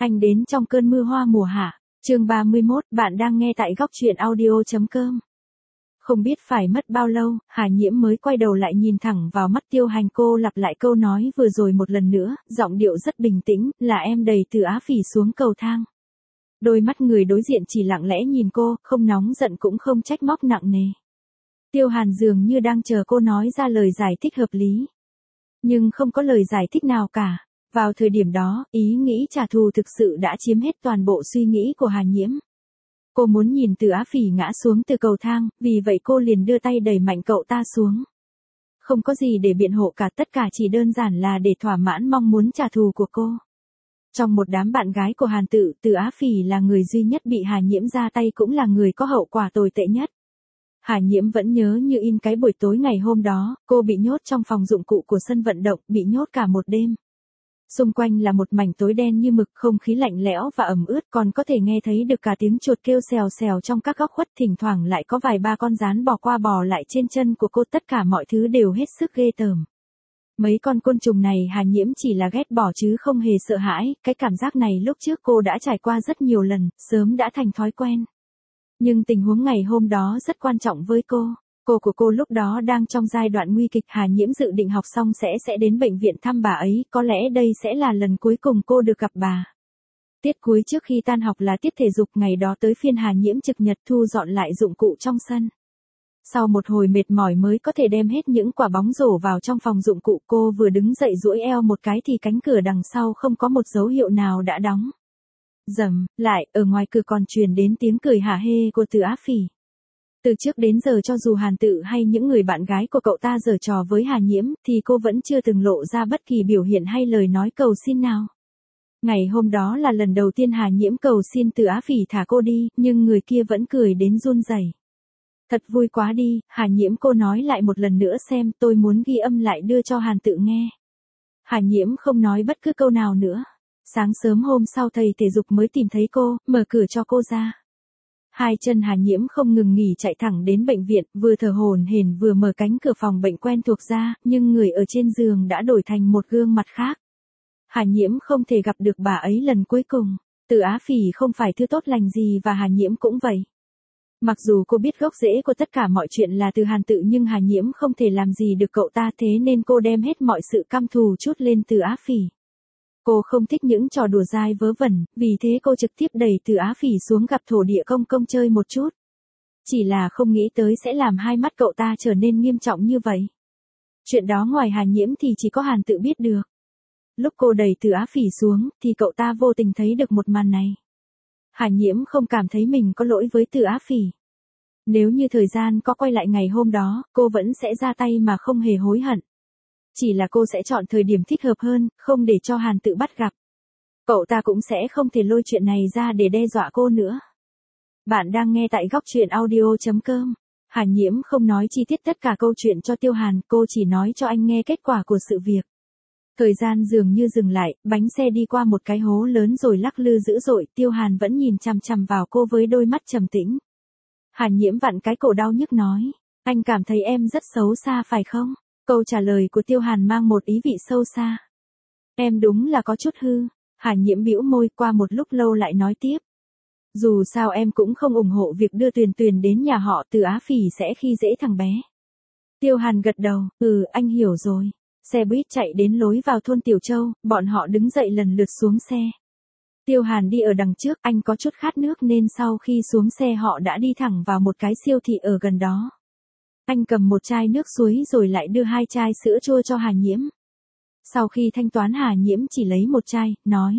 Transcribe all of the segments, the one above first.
Anh đến trong cơn mưa hoa mùa hạ. Chương 31, bạn đang nghe tại góc truyện audio.com. Không biết phải mất bao lâu, Hà Nhiễm mới quay đầu lại nhìn thẳng vào mắt Tiêu Hành. Cô lặp lại câu nói vừa rồi một lần nữa, giọng điệu rất bình tĩnh, là em đẩy Từ Á Phỉ xuống cầu thang. Đôi mắt người đối diện chỉ lặng lẽ nhìn cô, không nóng giận cũng không trách móc nặng nề. Tiêu Hàn dường như đang chờ cô nói ra lời giải thích hợp lý. Nhưng không có lời giải thích nào cả. Vào thời điểm đó, ý nghĩ trả thù thực sự đã chiếm hết toàn bộ suy nghĩ của Hà Nhiễm. Cô muốn nhìn Từ Á Phỉ ngã xuống từ cầu thang, vì vậy cô liền đưa tay đẩy mạnh cậu ta xuống. Không có gì để biện hộ cả, tất cả chỉ đơn giản là để thỏa mãn mong muốn trả thù của cô. Trong một đám bạn gái của Hàn Tự, Từ Á Phỉ là người duy nhất bị Hà Nhiễm ra tay, cũng là người có hậu quả tồi tệ nhất. Hà Nhiễm vẫn nhớ như in cái buổi tối ngày hôm đó, cô bị nhốt trong phòng dụng cụ của sân vận động, bị nhốt cả một đêm. Xung quanh là một mảnh tối đen như mực, không khí lạnh lẽo và ẩm ướt, còn có thể nghe thấy được cả tiếng chuột kêu xèo xèo trong các góc khuất, thỉnh thoảng lại có vài ba con gián bò qua bò lại trên chân của cô, tất cả mọi thứ đều hết sức ghê tởm. Mấy con côn trùng này Hà Nhiễm chỉ là ghét bỏ chứ không hề sợ hãi, cái cảm giác này lúc trước cô đã trải qua rất nhiều lần, sớm đã thành thói quen. Nhưng tình huống ngày hôm đó rất quan trọng với cô. Cô của cô lúc đó đang trong giai đoạn nguy kịch. Hà Nhiễm dự định học xong sẽ đến bệnh viện thăm bà ấy, có lẽ đây sẽ là lần cuối cùng cô được gặp bà. Tiết cuối trước khi tan học là tiết thể dục, ngày đó tới phiên Hà Nhiễm trực nhật thu dọn lại dụng cụ trong sân. Sau một hồi mệt mỏi mới có thể đem hết những quả bóng rổ vào trong phòng dụng cụ, cô vừa đứng dậy duỗi eo một cái thì cánh cửa đằng sau không có một dấu hiệu nào đã đóng. Rầm, lại, ở ngoài cửa còn truyền đến tiếng cười hả hê của Từ Á Phỉ. Từ trước đến giờ cho dù Hàn Tự hay những người bạn gái của cậu ta giở trò với Hà Nhiễm, thì cô vẫn chưa từng lộ ra bất kỳ biểu hiện hay lời nói cầu xin nào. Ngày hôm đó là lần đầu tiên Hà Nhiễm cầu xin Từ Á Phỉ thả cô đi, nhưng người kia vẫn cười đến run rẩy. Thật vui quá đi, Hà Nhiễm, cô nói lại một lần nữa xem, tôi muốn ghi âm lại đưa cho Hàn Tự nghe. Hà Nhiễm không nói bất cứ câu nào nữa. Sáng sớm hôm sau thầy thể dục mới tìm thấy cô, mở cửa cho cô ra. Hai chân Hà Nhiễm không ngừng nghỉ chạy thẳng đến bệnh viện, vừa thở hổn hển vừa mở cánh cửa phòng bệnh quen thuộc ra, nhưng người ở trên giường đã đổi thành một gương mặt khác. Hà Nhiễm không thể gặp được bà ấy lần cuối cùng. Từ Á Phỉ không phải thứ tốt lành gì và Hà Nhiễm cũng vậy. Mặc dù cô biết gốc rễ của tất cả mọi chuyện là từ Hàn Tự, nhưng Hà Nhiễm không thể làm gì được cậu ta, thế nên cô đem hết mọi sự căm thù trút lên Từ Á Phỉ. Cô không thích những trò đùa dai vớ vẩn, vì thế cô trực tiếp đẩy Từ Á Phỉ xuống gặp thổ địa công công chơi một chút. Chỉ là không nghĩ tới sẽ làm hai mắt cậu ta trở nên nghiêm trọng như vậy. Chuyện đó ngoài Hà Nhiễm thì chỉ có Hàn Tự biết được. Lúc cô đẩy Từ Á Phỉ xuống, thì cậu ta vô tình thấy được một màn này. Hà Nhiễm không cảm thấy mình có lỗi với Từ Á Phỉ. Nếu như thời gian có quay lại ngày hôm đó, cô vẫn sẽ ra tay mà không hề hối hận. Chỉ là cô sẽ chọn thời điểm thích hợp hơn, không để cho Hàn Tự bắt gặp. Cậu ta cũng sẽ không thể lôi chuyện này ra để đe dọa cô nữa. Bạn đang nghe tại góc truyện audio.com. Hà Nhiễm không nói chi tiết tất cả câu chuyện cho Tiêu Hàn, cô chỉ nói cho anh nghe kết quả của sự việc. Thời gian dường như dừng lại, bánh xe đi qua một cái hố lớn rồi lắc lư dữ dội, Tiêu Hàn vẫn nhìn chằm chằm vào cô với đôi mắt trầm tĩnh. Hà Nhiễm vặn cái cổ đau nhức nói, anh cảm thấy em rất xấu xa phải không? Câu trả lời của Tiêu Hàn mang một ý vị sâu xa. Em đúng là có chút hư. Hà Nhiễm bĩu môi, qua một lúc lâu lại nói tiếp. Dù sao em cũng không ủng hộ việc đưa Tuyền Tuyền đến nhà họ Từ Á Phỉ sẽ khi dễ thằng bé. Tiêu Hàn gật đầu, anh hiểu rồi. Xe buýt chạy đến lối vào thôn Tiểu Châu, bọn họ đứng dậy lần lượt xuống xe. Tiêu Hàn đi ở đằng trước, anh có chút khát nước nên sau khi xuống xe họ đã đi thẳng vào một cái siêu thị ở gần đó. Anh cầm một chai nước suối rồi lại đưa 2 chai sữa chua cho Hà Nhiễm. Sau khi thanh toán Hà Nhiễm chỉ lấy một chai, nói.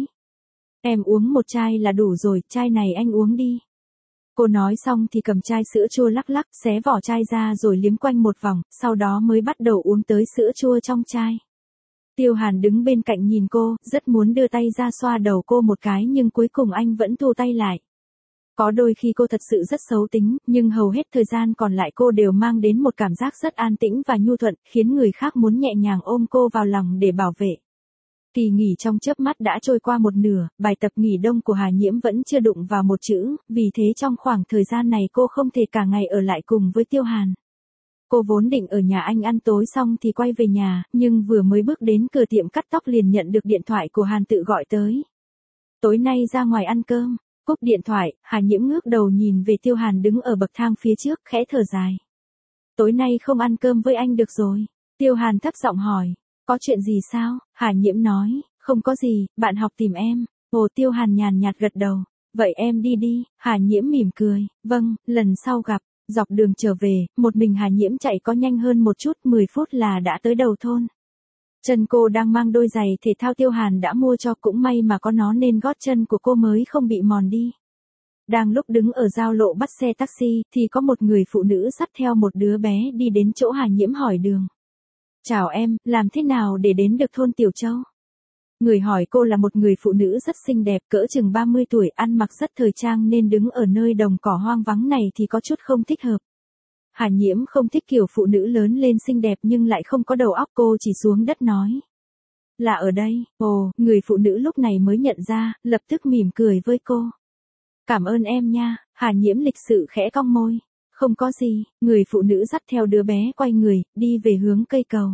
Em uống một chai là đủ rồi, chai này anh uống đi. Cô nói xong thì cầm chai sữa chua lắc lắc, xé vỏ chai ra rồi liếm quanh một vòng, sau đó mới bắt đầu uống tới sữa chua trong chai. Tiêu Hàn đứng bên cạnh nhìn cô, rất muốn đưa tay ra xoa đầu cô một cái nhưng cuối cùng anh vẫn thu tay lại. Có đôi khi cô thật sự rất xấu tính, nhưng hầu hết thời gian còn lại cô đều mang đến một cảm giác rất an tĩnh và nhu thuận, khiến người khác muốn nhẹ nhàng ôm cô vào lòng để bảo vệ. Kỳ nghỉ trong chớp mắt đã trôi qua một nửa, bài tập nghỉ đông của Hà Nhiễm vẫn chưa đụng vào một chữ, vì thế trong khoảng thời gian này cô không thể cả ngày ở lại cùng với Tiêu Hàn. Cô vốn định ở nhà anh ăn tối xong thì quay về nhà, nhưng vừa mới bước đến cửa tiệm cắt tóc liền nhận được điện thoại của Hàn Tự gọi tới. Tối nay ra ngoài ăn cơm. Cúp điện thoại, Hà Nhiễm ngước đầu nhìn về Tiêu Hàn đứng ở bậc thang phía trước, khẽ thở dài. Tối nay không ăn cơm với anh được rồi. Tiêu Hàn thấp giọng hỏi. Có chuyện gì sao? Hà Nhiễm nói. Không có gì, bạn học tìm em. Ồ, Tiêu Hàn nhàn nhạt gật đầu. Vậy em đi đi. Hà Nhiễm mỉm cười. Vâng, lần sau gặp. Dọc đường trở về, một mình Hà Nhiễm chạy có nhanh hơn một chút, 10 phút là đã tới đầu thôn. Chân cô đang mang đôi giày thể thao Tiêu Hàn đã mua cho, cũng may mà có nó nên gót chân của cô mới không bị mòn đi. Đang lúc đứng ở giao lộ bắt xe taxi, thì có một người phụ nữ dắt theo một đứa bé đi đến chỗ Hà Nhiễm hỏi đường. Chào em, làm thế nào để đến được thôn Tiểu Châu? Người hỏi cô là một người phụ nữ rất xinh đẹp, cỡ chừng 30 tuổi, ăn mặc rất thời trang nên đứng ở nơi đồng cỏ hoang vắng này thì có chút không thích hợp. Hà Nhiễm không thích kiểu phụ nữ lớn lên xinh đẹp nhưng lại không có đầu óc, cô chỉ xuống đất nói. Là ở đây. Ồ, người phụ nữ lúc này mới nhận ra, lập tức mỉm cười với cô. Cảm ơn em nha. Hà Nhiễm lịch sự khẽ cong môi. Không có gì. Người phụ nữ dắt theo đứa bé quay người, đi về hướng cây cầu.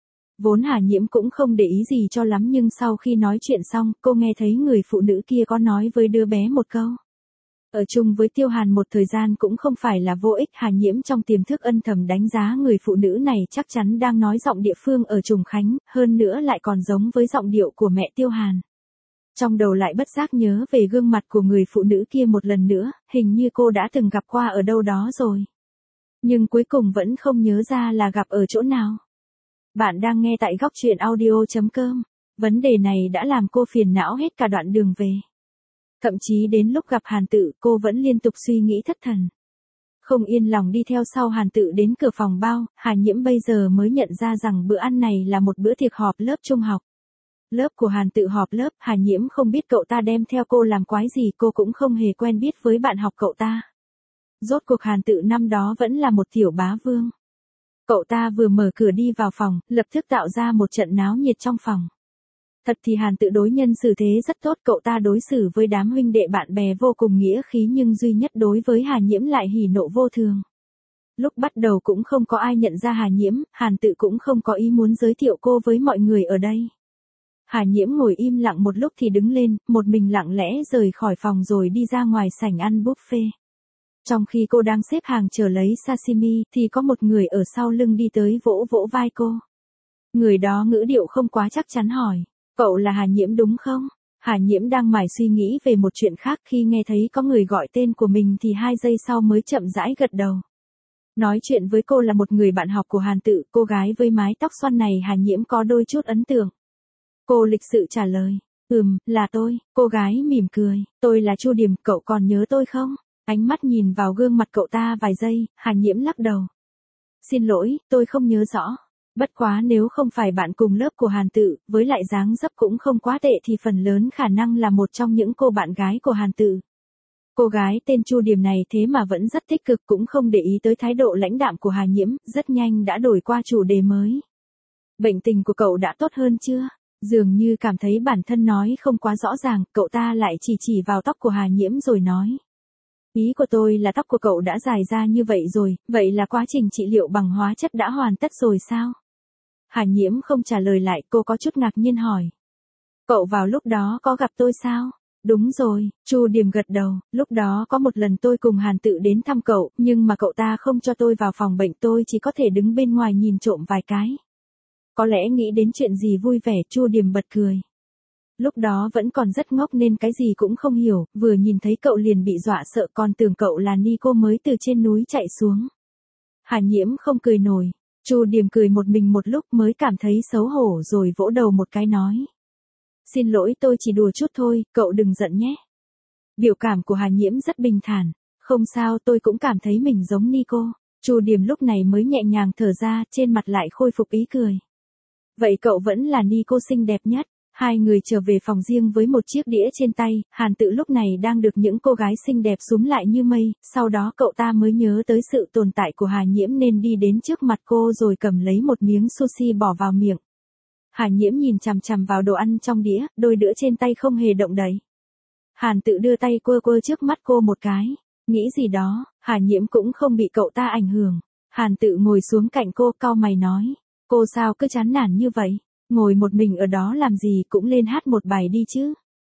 Vốn Hà Nhiễm cũng không để ý gì cho lắm nhưng sau khi nói chuyện xong, cô nghe thấy người phụ nữ kia có nói với đứa bé một câu. Ở chung với Tiêu Hàn một thời gian cũng không phải là vô ích. Hà Nhiễm trong tiềm thức âm thầm đánh giá người phụ nữ này chắc chắn đang nói giọng địa phương ở Trùng Khánh, hơn nữa lại còn giống với giọng điệu của mẹ Tiêu Hàn. Trong đầu lại bất giác nhớ về gương mặt của người phụ nữ kia một lần nữa, hình như cô đã từng gặp qua ở đâu đó rồi. Nhưng cuối cùng vẫn không nhớ ra là gặp ở chỗ nào. Bạn đang nghe tại góc truyện audio.com. Vấn đề này đã làm cô phiền não hết cả đoạn đường về. Thậm chí đến lúc gặp Hàn Tự, cô vẫn liên tục suy nghĩ thất thần. Không yên lòng đi theo sau Hàn Tự đến cửa phòng bao, Hà Nhiễm bây giờ mới nhận ra rằng bữa ăn này là một bữa tiệc họp lớp trung học. Lớp của Hàn Tự họp lớp, Hà Nhiễm không biết cậu ta đem theo cô làm quái gì, cô cũng không hề quen biết với bạn học cậu ta. Rốt cuộc Hàn Tự năm đó vẫn là một tiểu bá vương. Cậu ta vừa mở cửa đi vào phòng, lập tức tạo ra một trận náo nhiệt trong phòng. Thật thì Hàn Tự đối nhân xử thế rất tốt, cậu ta đối xử với đám huynh đệ bạn bè vô cùng nghĩa khí nhưng duy nhất đối với Hà Nhiễm lại hỉ nộ vô thường. Lúc bắt đầu cũng không có ai nhận ra Hà Nhiễm, Hàn Tự cũng không có ý muốn giới thiệu cô với mọi người ở đây. Hà Nhiễm ngồi im lặng một lúc thì đứng lên, một mình lặng lẽ rời khỏi phòng rồi đi ra ngoài sảnh ăn buffet. Trong khi cô đang xếp hàng chờ lấy sashimi, thì có một người ở sau lưng đi tới vỗ vỗ vai cô. Người đó ngữ điệu không quá chắc chắn hỏi, cậu là Hà Nhiễm đúng không? Hà Nhiễm đang mải suy nghĩ về một chuyện khác, khi nghe thấy có người gọi tên của mình thì 2 giây sau mới chậm rãi gật đầu. Nói chuyện với cô là một người bạn học của Hàn Tự, cô gái với mái tóc xoăn này Hà Nhiễm có đôi chút ấn tượng. Cô lịch sự trả lời, là tôi. Cô gái mỉm cười, tôi là Chu Điềm, cậu còn nhớ tôi không? Ánh mắt nhìn vào gương mặt cậu ta vài giây, Hà Nhiễm lắc đầu. Xin lỗi, tôi không nhớ rõ. Bất quá nếu không phải bạn cùng lớp của Hàn Tự, với lại dáng dấp cũng không quá tệ thì phần lớn khả năng là một trong những cô bạn gái của Hàn Tự. Cô gái tên Chu Điềm này thế mà vẫn rất tích cực, cũng không để ý tới thái độ lãnh đạm của Hà Nhiễm, rất nhanh đã đổi qua chủ đề mới. Bệnh tình của cậu đã tốt hơn chưa? Dường như cảm thấy bản thân nói không quá rõ ràng, cậu ta lại chỉ vào tóc của Hà Nhiễm rồi nói. Ý của tôi là tóc của cậu đã dài ra như vậy rồi, vậy là quá trình trị liệu bằng hóa chất đã hoàn tất rồi sao? Hà Nhiễm không trả lời lại, cô có chút ngạc nhiên hỏi. Cậu vào lúc đó có gặp tôi sao? Đúng rồi, Chu Điềm gật đầu, lúc đó có một lần tôi cùng Hàn Tự đến thăm cậu, nhưng mà cậu ta không cho tôi vào phòng bệnh, tôi chỉ có thể đứng bên ngoài nhìn trộm vài cái. Có lẽ nghĩ đến chuyện gì vui vẻ, Chu Điềm bật cười. Lúc đó vẫn còn rất ngốc nên cái gì cũng không hiểu, vừa nhìn thấy cậu liền bị dọa sợ, còn tưởng cậu là Nico mới từ trên núi chạy xuống. Hà Nhiễm không cười nổi, Chu Điềm cười một mình một lúc mới cảm thấy xấu hổ rồi vỗ đầu một cái nói. Xin lỗi, tôi chỉ đùa chút thôi, cậu đừng giận nhé. Biểu cảm của Hà Nhiễm rất bình thản, không sao, tôi cũng cảm thấy mình giống Nico. Chu Điềm lúc này mới nhẹ nhàng thở ra, trên mặt lại khôi phục ý cười. Vậy cậu vẫn là Nico xinh đẹp nhất. Hai người trở về phòng riêng với một chiếc đĩa trên tay, Hàn Tự lúc này đang được những cô gái xinh đẹp xúm lại như mây, sau đó cậu ta mới nhớ tới sự tồn tại của Hà Nhiễm nên đi đến trước mặt cô rồi cầm lấy một miếng sushi bỏ vào miệng. Hà Nhiễm nhìn chằm chằm vào đồ ăn trong đĩa, đôi đũa trên tay không hề động đậy. Hàn Tự đưa tay quơ quơ trước mắt cô một cái, nghĩ gì đó, Hà Nhiễm cũng không bị cậu ta ảnh hưởng. Hàn Tự ngồi xuống cạnh cô, cau mày nói, cô sao cứ chán nản như vậy? Ngồi một mình ở đó làm gì, cũng lên hát một bài đi chứ.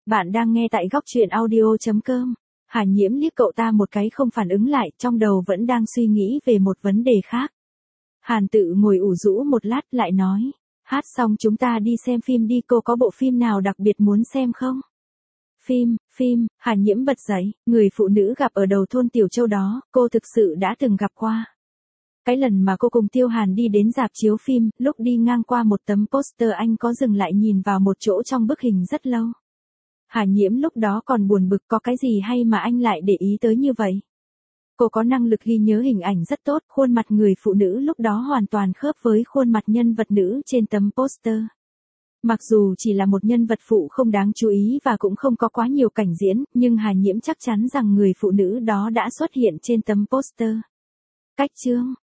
Bạn đang nghe tại góc truyện audio.com. Hà Nhiễm liếc cậu ta một cái không phản ứng lại, trong đầu vẫn đang suy nghĩ về một vấn đề khác. Hàn Tự ngồi ủ rũ một lát lại nói. Hát xong chúng ta đi xem phim đi, cô có bộ phim nào đặc biệt muốn xem không? Phim, Hà Nhiễm bật dậy, người phụ nữ gặp ở đầu thôn Tiểu Châu đó, cô thực sự đã từng gặp qua. Cái lần mà cô cùng Tiêu Hàn đi đến rạp chiếu phim, lúc đi ngang qua một tấm poster anh có dừng lại nhìn vào một chỗ trong bức hình rất lâu. Hà Nhiễm lúc đó còn buồn bực có cái gì hay mà anh lại để ý tới như vậy. Cô có năng lực ghi nhớ hình ảnh rất tốt, khuôn mặt người phụ nữ lúc đó hoàn toàn khớp với khuôn mặt nhân vật nữ trên tấm poster. Mặc dù chỉ là một nhân vật phụ không đáng chú ý và cũng không có quá nhiều cảnh diễn, nhưng Hà Nhiễm chắc chắn rằng người phụ nữ đó đã xuất hiện trên tấm poster. Cách chương